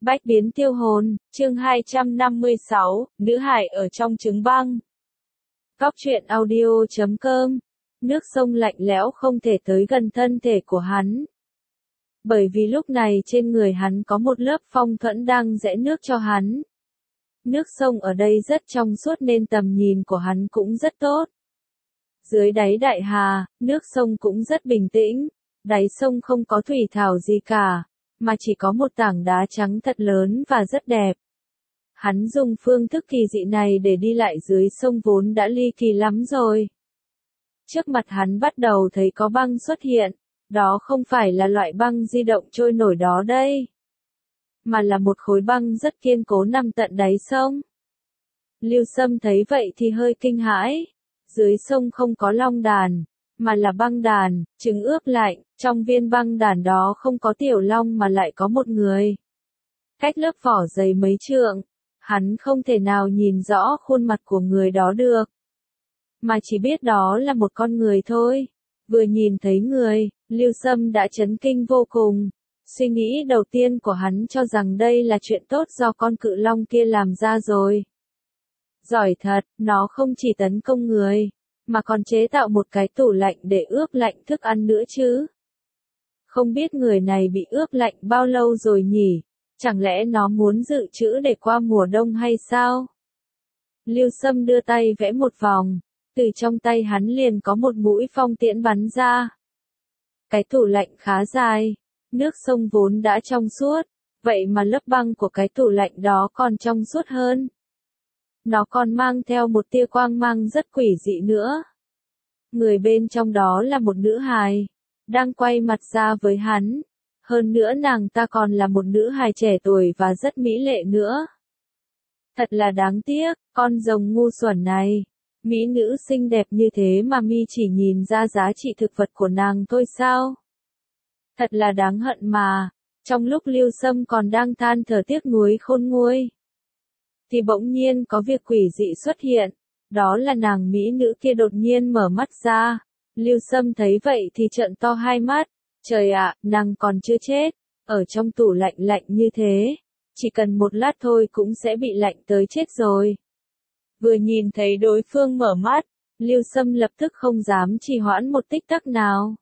Bách biến tiêu hồn, chương 256, nữ hải ở trong trứng băng. Góc truyện audio.com. Nước sông lạnh lẽo không thể tới gần thân thể của hắn. Bởi vì lúc này trên người hắn có một lớp phong thuẫn đang rẽ nước cho hắn. Nước sông ở đây rất trong suốt nên tầm nhìn của hắn cũng rất tốt. Dưới đáy đại hà, nước sông cũng rất bình tĩnh, đáy sông không có thủy thảo gì cả, mà chỉ có một tảng đá trắng thật lớn và rất đẹp. Hắn dùng phương thức kỳ dị này để đi lại dưới sông vốn đã ly kỳ lắm rồi. Trước mặt hắn bắt đầu thấy có băng xuất hiện, đó không phải là loại băng di động trôi nổi đó đây, mà là một khối băng rất kiên cố nằm tận đáy sông. Lưu Sâm thấy vậy thì hơi kinh hãi, dưới sông không có long đàn, mà là băng đàn, trứng ướp lạnh, trong viên băng đàn đó không có tiểu long mà lại có một người. Cách lớp vỏ dày mấy trượng, hắn không thể nào nhìn rõ khuôn mặt của người đó được, mà chỉ biết đó là một con người thôi. Vừa nhìn thấy người, Lưu Sâm đã chấn kinh vô cùng. Suy nghĩ đầu tiên của hắn cho rằng đây là chuyện tốt do con cự long kia làm ra rồi. Giỏi thật, nó không chỉ tấn công người, mà còn chế tạo một cái tủ lạnh để ướp lạnh thức ăn nữa chứ. Không biết người này bị ướp lạnh bao lâu rồi nhỉ? Chẳng lẽ nó muốn dự trữ để qua mùa đông hay sao? Lưu Sâm đưa tay vẽ một vòng, từ trong tay hắn liền có một mũi phong tiễn bắn ra. Cái tủ lạnh khá dài, nước sông vốn đã trong suốt, vậy mà lớp băng của cái tủ lạnh đó còn trong suốt hơn. Nó còn mang theo một tia quang mang rất quỷ dị nữa. Người bên trong đó là một nữ hài, đang quay mặt ra với hắn. Hơn nữa nàng ta còn là một nữ hài trẻ tuổi và rất mỹ lệ nữa. Thật là đáng tiếc, con rồng ngu xuẩn này. Mỹ nữ xinh đẹp như thế mà mi chỉ nhìn ra giá trị thực vật của nàng thôi sao? Thật là đáng hận mà. Trong lúc Lưu Sâm còn đang than thở tiếc nuối khôn nguôi, thì bỗng nhiên có việc quỷ dị xuất hiện. Đó là nàng mỹ nữ kia đột nhiên mở mắt ra. Lưu Sâm thấy vậy thì trợn to hai mắt. Trời ạ, nàng còn chưa chết. Ở trong tủ lạnh lạnh như thế, chỉ cần một lát thôi cũng sẽ bị lạnh tới chết rồi. Vừa nhìn thấy đối phương mở mắt, Lưu Sâm lập tức không dám trì hoãn một tích tắc nào.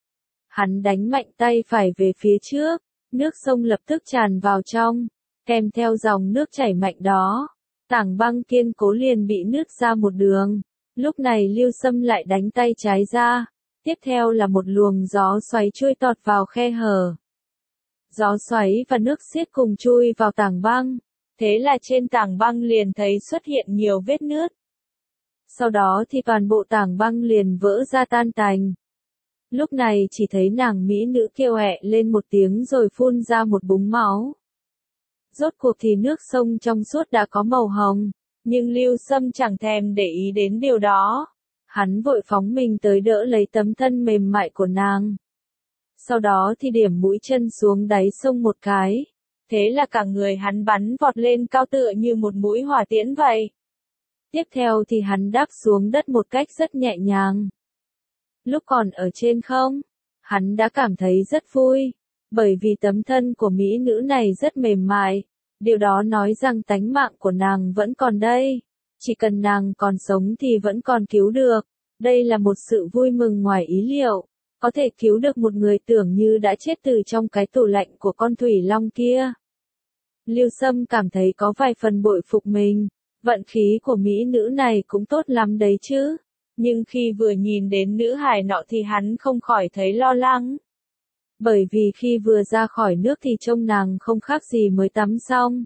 Hắn đánh mạnh tay phải về phía trước, nước sông lập tức tràn vào trong, kèm theo dòng nước chảy mạnh đó. Tảng băng kiên cố liền bị nứt ra một đường. Lúc này Lưu Sâm lại đánh tay trái ra, tiếp theo là một luồng gió xoáy chui tọt vào khe hở. Gió xoáy và nước xiết cùng chui vào tảng băng. Thế là trên tảng băng liền thấy xuất hiện nhiều vết nứt. Sau đó thì toàn bộ tảng băng liền vỡ ra tan tành. Lúc này chỉ thấy nàng mỹ nữ kêu ẹ lên một tiếng rồi phun ra một búng máu. Rốt cuộc thì nước sông trong suốt đã có màu hồng, nhưng Lưu Sâm chẳng thèm để ý đến điều đó. Hắn vội phóng mình tới đỡ lấy tấm thân mềm mại của nàng. Sau đó thì điểm mũi chân xuống đáy sông một cái. Thế là cả người hắn bắn vọt lên cao tựa như một mũi hỏa tiễn vậy. Tiếp theo thì hắn đáp xuống đất một cách rất nhẹ nhàng. Lúc còn ở trên không, hắn đã cảm thấy rất vui, bởi vì tấm thân của mỹ nữ này rất mềm mại. Điều đó nói rằng tánh mạng của nàng vẫn còn đây. Chỉ cần nàng còn sống thì vẫn còn cứu được. Đây là một sự vui mừng ngoài ý liệu. Có thể cứu được một người tưởng như đã chết từ trong cái tủ lạnh của con thủy long kia. Lưu Sâm cảm thấy có vài phần bội phục mình. Vận khí của mỹ nữ này cũng tốt lắm đấy chứ. Nhưng khi vừa nhìn đến nữ hài nọ thì hắn không khỏi thấy lo lắng. Bởi vì khi vừa ra khỏi nước thì trông nàng không khác gì mới tắm xong.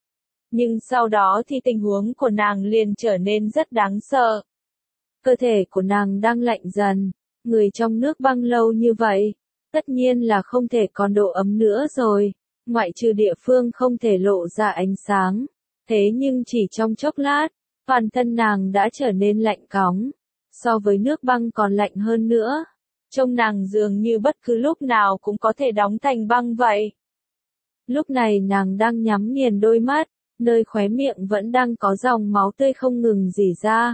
Nhưng sau đó thì tình huống của nàng liền trở nên rất đáng sợ. Cơ thể của nàng đang lạnh dần. Người trong nước băng lâu như vậy, tất nhiên là không thể còn độ ấm nữa rồi, ngoại trừ địa phương không thể lộ ra ánh sáng. Thế nhưng chỉ trong chốc lát, toàn thân nàng đã trở nên lạnh cóng, so với nước băng còn lạnh hơn nữa. Trông nàng dường như bất cứ lúc nào cũng có thể đóng thành băng vậy. Lúc này nàng đang nhắm nghiền đôi mắt, nơi khóe miệng vẫn đang có dòng máu tươi không ngừng rỉ ra.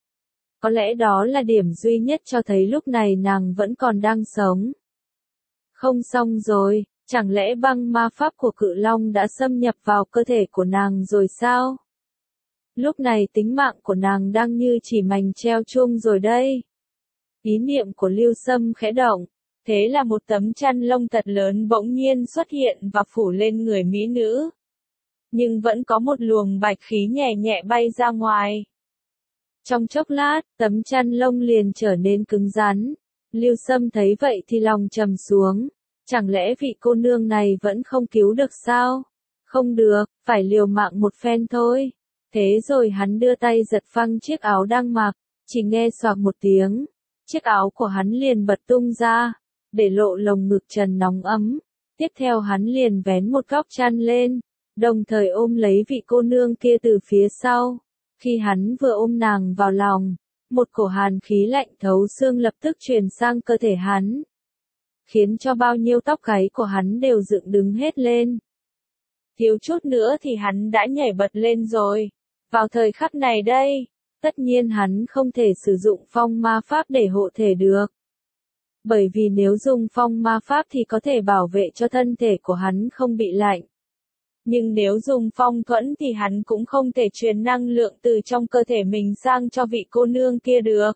Có lẽ đó là điểm duy nhất cho thấy lúc này nàng vẫn còn đang sống. Không xong rồi, Chẳng lẽ băng ma pháp của cự long đã xâm nhập vào cơ thể của nàng rồi sao? Lúc này tính mạng của nàng đang như chỉ mành treo chuông rồi đây. Ý niệm của Lưu Sâm khẽ động, thế là một tấm chăn lông thật lớn bỗng nhiên xuất hiện và phủ lên người mỹ nữ. Nhưng vẫn có một luồng bạch khí nhẹ nhẹ bay ra ngoài. Trong chốc lát, tấm chăn lông liền trở nên cứng rắn. Lưu Sâm thấy vậy thì lòng trầm xuống. Chẳng lẽ vị cô nương này vẫn không cứu được sao? Không được, phải liều mạng một phen thôi. Thế rồi hắn đưa tay giật phăng chiếc áo đang mặc, chỉ nghe xoạc một tiếng. Chiếc áo của hắn liền bật tung ra, để lộ lồng ngực trần nóng ấm. Tiếp theo hắn liền vén một góc chăn lên, đồng thời ôm lấy vị cô nương kia từ phía sau. Khi hắn vừa ôm nàng vào lòng, một cổ hàn khí lạnh thấu xương lập tức truyền sang cơ thể hắn, khiến cho bao nhiêu tóc gáy của hắn đều dựng đứng hết lên. Thiếu chút nữa thì hắn đã nhảy bật lên rồi. Vào thời khắc này đây, tất nhiên hắn không thể sử dụng phong ma pháp để hộ thể được. Bởi vì nếu dùng phong ma pháp thì có thể bảo vệ cho thân thể của hắn không bị lạnh. Nhưng nếu dùng phong thuẫn thì hắn cũng không thể truyền năng lượng từ trong cơ thể mình sang cho vị cô nương kia được.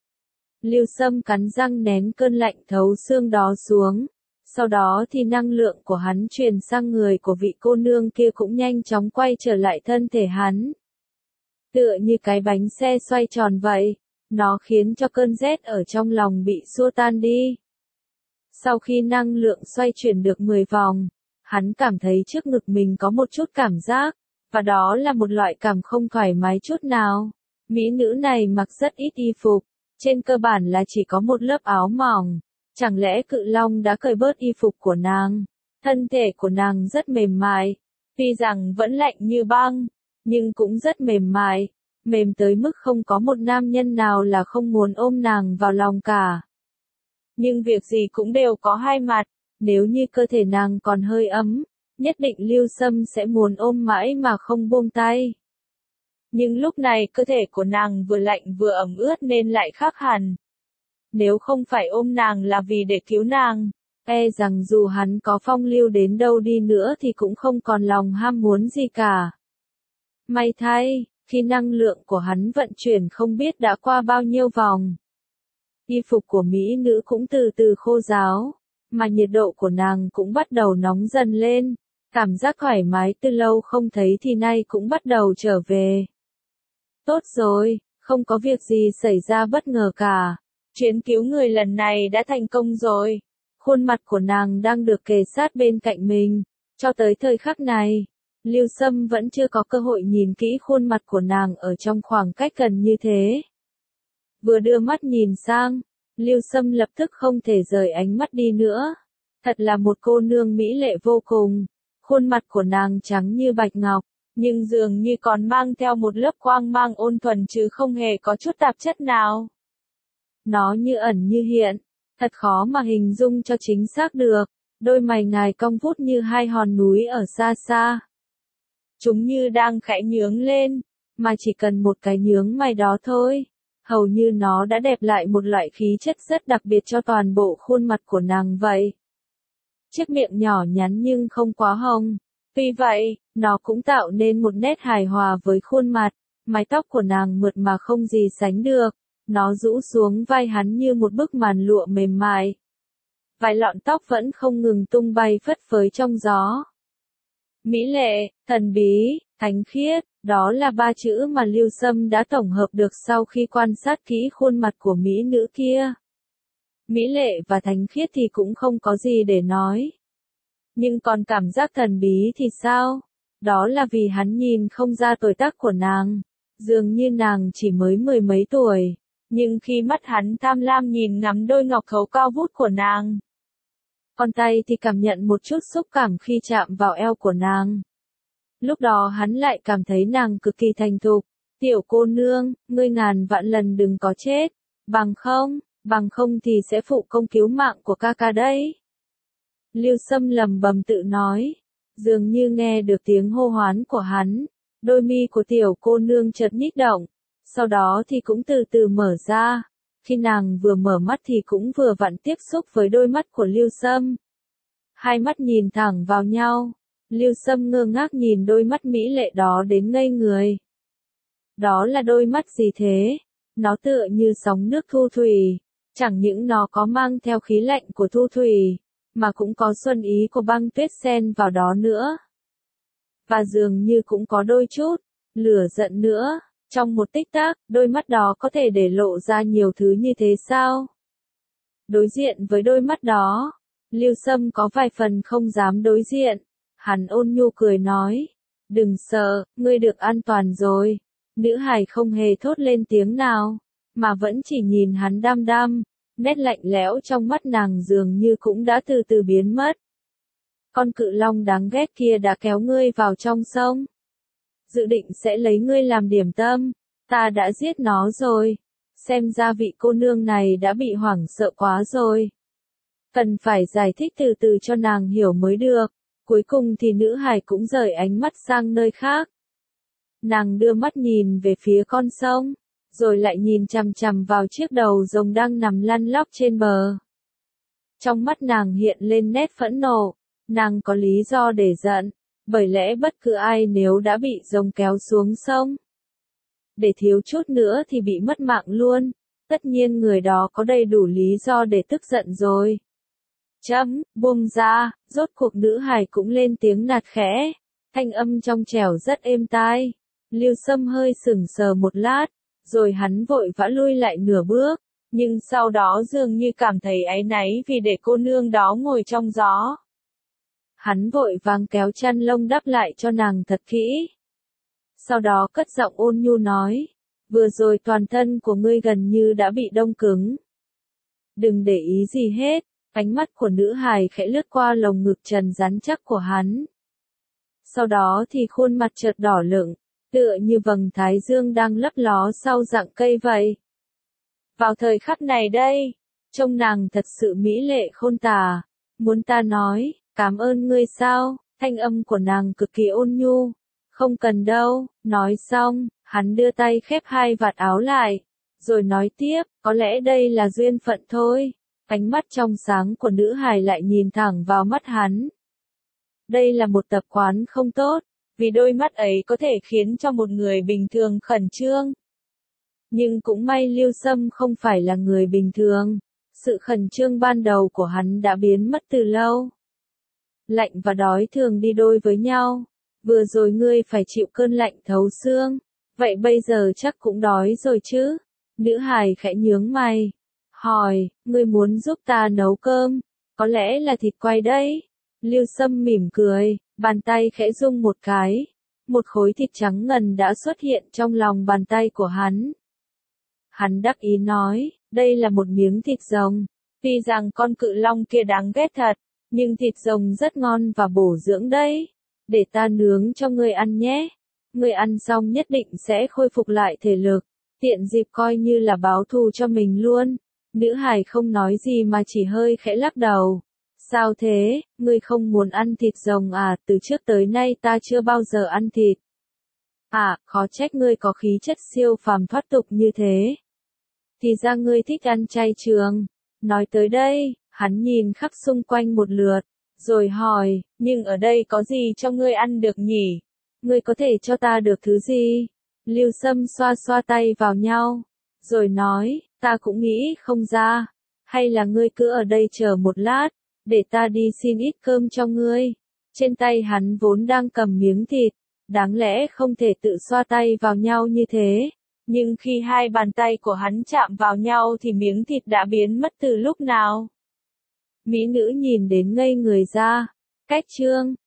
Lưu Sâm cắn răng nén cơn lạnh thấu xương đó xuống. Sau đó thì năng lượng của hắn truyền sang người của vị cô nương kia cũng nhanh chóng quay trở lại thân thể hắn. Tựa như cái bánh xe xoay tròn vậy, nó khiến cho cơn rét ở trong lòng bị xua tan đi. Sau khi năng lượng xoay chuyển được 10 vòng, hắn cảm thấy trước ngực mình có một chút cảm giác, và đó là một loại cảm không thoải mái chút nào. Mỹ nữ này mặc rất ít y phục, trên cơ bản là chỉ có một lớp áo mỏng. Chẳng lẽ cự long đã cởi bớt y phục của nàng? Thân thể của nàng rất mềm mại, tuy rằng vẫn lạnh như băng, nhưng cũng rất mềm mại, mềm tới mức không có một nam nhân nào là không muốn ôm nàng vào lòng cả. Nhưng việc gì cũng đều có hai mặt, nếu như cơ thể nàng còn hơi ấm, nhất định Lưu Sâm sẽ muốn ôm mãi mà không buông tay. Nhưng lúc này cơ thể của nàng vừa lạnh vừa ẩm ướt nên lại khác hẳn. Nếu không phải ôm nàng là vì để cứu nàng, e rằng dù hắn có phong lưu đến đâu đi nữa thì cũng không còn lòng ham muốn gì cả. May thay, khi năng lượng của hắn vận chuyển không biết đã qua bao nhiêu vòng. Y phục của mỹ nữ cũng từ từ khô ráo, mà nhiệt độ của nàng cũng bắt đầu nóng dần lên. Cảm giác thoải mái từ lâu không thấy thì nay cũng bắt đầu trở về. Tốt rồi, không có việc gì xảy ra bất ngờ cả. Chuyến cứu người lần này đã thành công rồi. Khuôn mặt của nàng đang được kề sát bên cạnh mình. Cho tới thời khắc này, Lưu Sâm vẫn chưa có cơ hội nhìn kỹ khuôn mặt của nàng ở trong khoảng cách gần như thế. Vừa đưa mắt nhìn sang, Lưu Sâm lập tức không thể rời ánh mắt đi nữa. Thật là một cô nương mỹ lệ vô cùng. Khuôn mặt của nàng trắng như bạch ngọc, nhưng dường như còn mang theo một lớp quang mang ôn thuần chứ không hề có chút tạp chất nào. Nó như ẩn như hiện, thật khó mà hình dung cho chính xác được. Đôi mày ngài cong vút như hai hòn núi ở xa xa. Chúng như đang khẽ nhướng lên, mà chỉ cần một cái nhướng mày đó thôi, hầu như nó đã đẹp lại một loại khí chất rất đặc biệt cho toàn bộ khuôn mặt của nàng vậy. Chiếc miệng nhỏ nhắn nhưng không quá hồng. Tuy vậy, nó cũng tạo nên một nét hài hòa với khuôn mặt. Mái tóc của nàng mượt mà không gì sánh được. Nó rũ xuống vai hắn như một bức màn lụa mềm mại. Vài lọn tóc vẫn không ngừng tung bay phất phới trong gió. Mỹ lệ, thần bí, thánh khiết, đó là ba chữ mà Lưu Sâm đã tổng hợp được sau khi quan sát kỹ khuôn mặt của mỹ nữ kia. Mỹ lệ và thánh khiết thì cũng không có gì để nói. Nhưng còn cảm giác thần bí thì sao? Đó là vì hắn nhìn không ra tuổi tác của nàng. Dường như nàng chỉ mới 10 mấy tuổi. Nhưng khi mắt hắn tham lam nhìn ngắm đôi ngọc khấu cao vút của nàng, con tay thì cảm nhận một chút xúc cảm khi chạm vào eo của nàng. Lúc đó hắn lại cảm thấy nàng cực kỳ thành thục. Tiểu cô nương, ngươi ngàn vạn lần đừng có chết. Bằng không thì sẽ phụ công cứu mạng của ca ca đấy. Lưu Sâm lầm bầm tự nói. Dường như nghe được tiếng hô hoán của hắn. Đôi mi của tiểu cô nương chợt nhích động. Sau đó thì cũng từ từ mở ra. Khi nàng vừa mở mắt thì cũng vừa vặn tiếp xúc với đôi mắt của Lưu Sâm. Hai mắt nhìn thẳng vào nhau. Lưu Sâm ngơ ngác nhìn đôi mắt mỹ lệ đó đến ngây người. Đó là đôi mắt gì thế? Nó tựa như sóng nước thu thủy. Chẳng những nó có mang theo khí lạnh của thu thủy, mà cũng có xuân ý của băng tuyết xen vào đó nữa. Và dường như cũng có đôi chút lửa giận nữa. Trong một tích tắc, đôi mắt đó có thể để lộ ra nhiều thứ như thế sao? Đối diện với đôi mắt đó, Lưu Sâm có vài phần không dám đối diện. Hắn ôn nhu cười nói, đừng sợ, ngươi được an toàn rồi. Nữ hài không hề thốt lên tiếng nào, mà vẫn chỉ nhìn hắn đăm đăm. Nét lạnh lẽo trong mắt nàng dường như cũng đã từ từ biến mất. Con cự long đáng ghét kia đã kéo ngươi vào trong sông. Dự định sẽ lấy ngươi làm điểm tâm. Ta đã giết nó rồi. Xem ra vị cô nương này đã bị hoảng sợ quá rồi. Cần phải giải thích từ từ cho nàng hiểu mới được. Cuối cùng thì nữ hài cũng rời ánh mắt sang nơi khác. Nàng đưa mắt nhìn về phía con sông, rồi lại nhìn chằm chằm vào chiếc đầu rồng đang nằm lăn lóc trên bờ. Trong mắt nàng hiện lên nét phẫn nộ. Nàng có lý do để giận, bởi lẽ bất cứ ai nếu đã bị rồng kéo xuống sông, để thiếu chút nữa thì bị mất mạng luôn. Tất nhiên người đó có đầy đủ lý do để tức giận rồi. Buông ra, rốt cuộc nữ hài cũng lên tiếng nạt khẽ. Thanh âm trong trẻo rất êm tai. Lưu Sâm hơi sững sờ một lát, rồi hắn vội vã lui lại nửa bước. Nhưng sau đó dường như cảm thấy áy náy vì để cô nương đó ngồi trong gió. Hắn vội vàng kéo chăn lông đắp lại cho nàng thật kỹ. Sau đó cất giọng ôn nhu nói, vừa rồi toàn thân của ngươi gần như đã bị đông cứng. Đừng để ý gì hết. Ánh mắt của nữ hài khẽ lướt qua lồng ngực trần rắn chắc của hắn. Sau đó thì khuôn mặt chợt đỏ lựng, tựa như vầng thái dương đang lấp ló sau rặng cây vậy. Vào thời khắc này đây, trông nàng thật sự mỹ lệ khôn tả. Muốn ta nói, cảm ơn ngươi sao? Thanh âm của nàng cực kỳ ôn nhu. Không cần đâu. Nói xong, hắn đưa tay khép hai vạt áo lại, rồi nói tiếp, có lẽ đây là duyên phận thôi. Ánh mắt trong sáng của nữ hài lại nhìn thẳng vào mắt hắn. Đây là một tập quán không tốt, vì đôi mắt ấy có thể khiến cho một người bình thường khẩn trương. Nhưng cũng may Lưu Sâm không phải là người bình thường. Sự khẩn trương ban đầu của hắn đã biến mất từ lâu. Lạnh và đói thường đi đôi với nhau. Vừa rồi ngươi phải chịu cơn lạnh thấu xương. Vậy bây giờ chắc cũng đói rồi chứ? Nữ hài khẽ nhướng mày. Hỏi, ngươi muốn giúp ta nấu cơm? Có lẽ là thịt quay đấy. Lưu Sâm mỉm cười, bàn tay khẽ rung một cái. Một khối thịt trắng ngần đã xuất hiện trong lòng bàn tay của hắn. Hắn đắc ý nói, đây là một miếng thịt rồng. Tuy rằng con cự long kia đáng ghét thật, nhưng thịt rồng rất ngon và bổ dưỡng đấy. Để ta nướng cho ngươi ăn nhé. Ngươi ăn xong nhất định sẽ khôi phục lại thể lực. Tiện dịp coi như là báo thù cho mình luôn. Nữ hài không nói gì mà chỉ hơi khẽ lắc đầu. Sao thế, ngươi không muốn ăn thịt rồng à? Từ trước tới nay ta chưa bao giờ ăn thịt. À, khó trách ngươi có khí chất siêu phàm thoát tục như thế. Thì ra ngươi thích ăn chay trường. Nói tới đây, hắn nhìn khắp xung quanh một lượt, rồi hỏi, nhưng ở đây có gì cho ngươi ăn được nhỉ? Ngươi có thể cho ta được thứ gì? Lưu Sâm xoa xoa tay vào nhau, rồi nói, ta cũng nghĩ không ra. Hay là ngươi cứ ở đây chờ một lát, để ta đi xin ít cơm cho ngươi. Trên tay hắn vốn đang cầm miếng thịt, đáng lẽ không thể tự xoa tay vào nhau như thế. Nhưng khi hai bàn tay của hắn chạm vào nhau thì miếng thịt đã biến mất từ lúc nào. Mỹ nữ nhìn đến ngây người ra. Cách chương